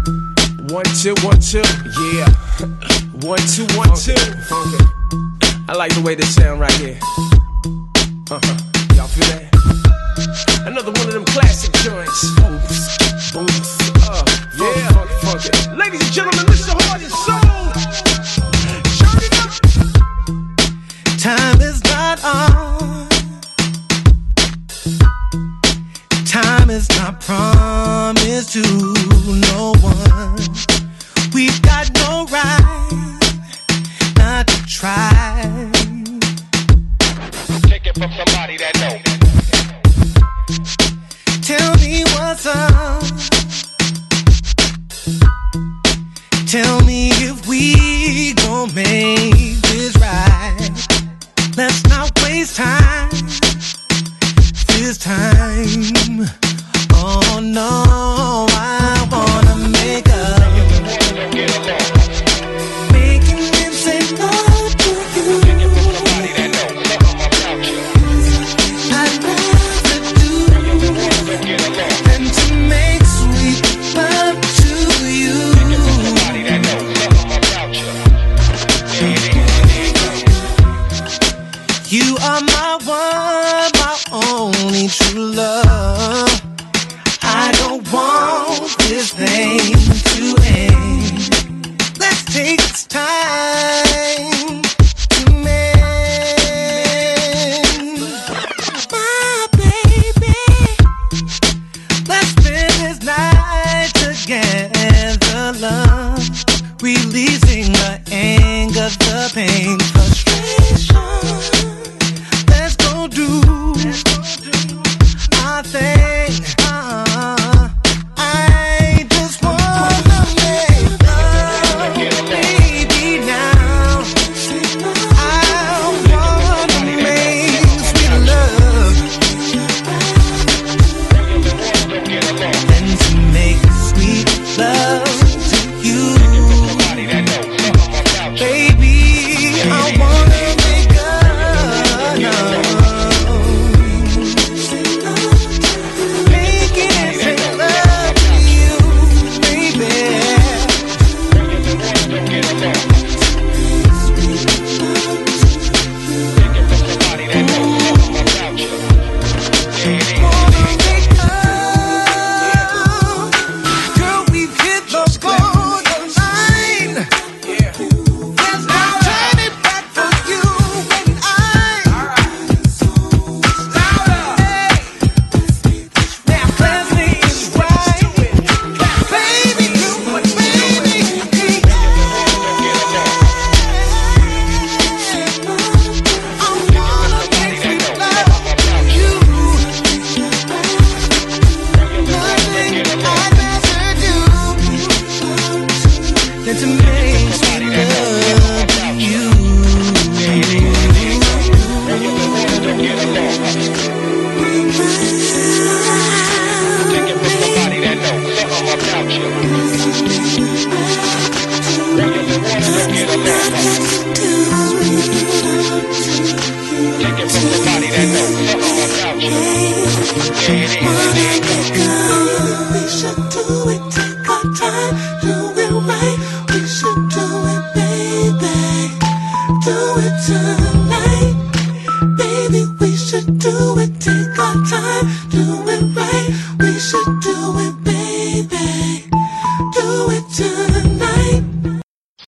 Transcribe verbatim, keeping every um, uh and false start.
One, two, one, two, yeah. One, two, one, two. Funky. I like the way this sound right here. Uh-huh. Y'all feel that? Another one of them classic joints. Booms, booms, uh, yeah. Funky, funky, funky. Ladies and gentlemen, Mister Heart and Soul. Turn it up. Time is not on. Time is not promised to no one. We've got no right not to try. Take it from somebody that knows. Tell me what's up. Tell me if we gon' make this right. Let's not waste time. This time, oh no, I wanna make up. Making them say no to you. I'd rather do than to make sweet love to you. You are my one, my only true love. I don't want this thing to end. Let's take this time to mend. My baby, let's spend this night together, love. Releasing the anger, the pain, frustration. Let's go do our thing. Uh, I just wanna make love, baby, now. I wanna make sweet love. And to make sweet love to you, baby, I wanna make love. Making sweet love to you, baby. Wanna make love. Girl, we've hit the borderline. There's no turning back for you and I. Now Leslie is right. Baby, do what baby can. I wanna make sweet love to you. Nothing I'd rather do than to make sweet love to you. Take it from somebody that knows something about you.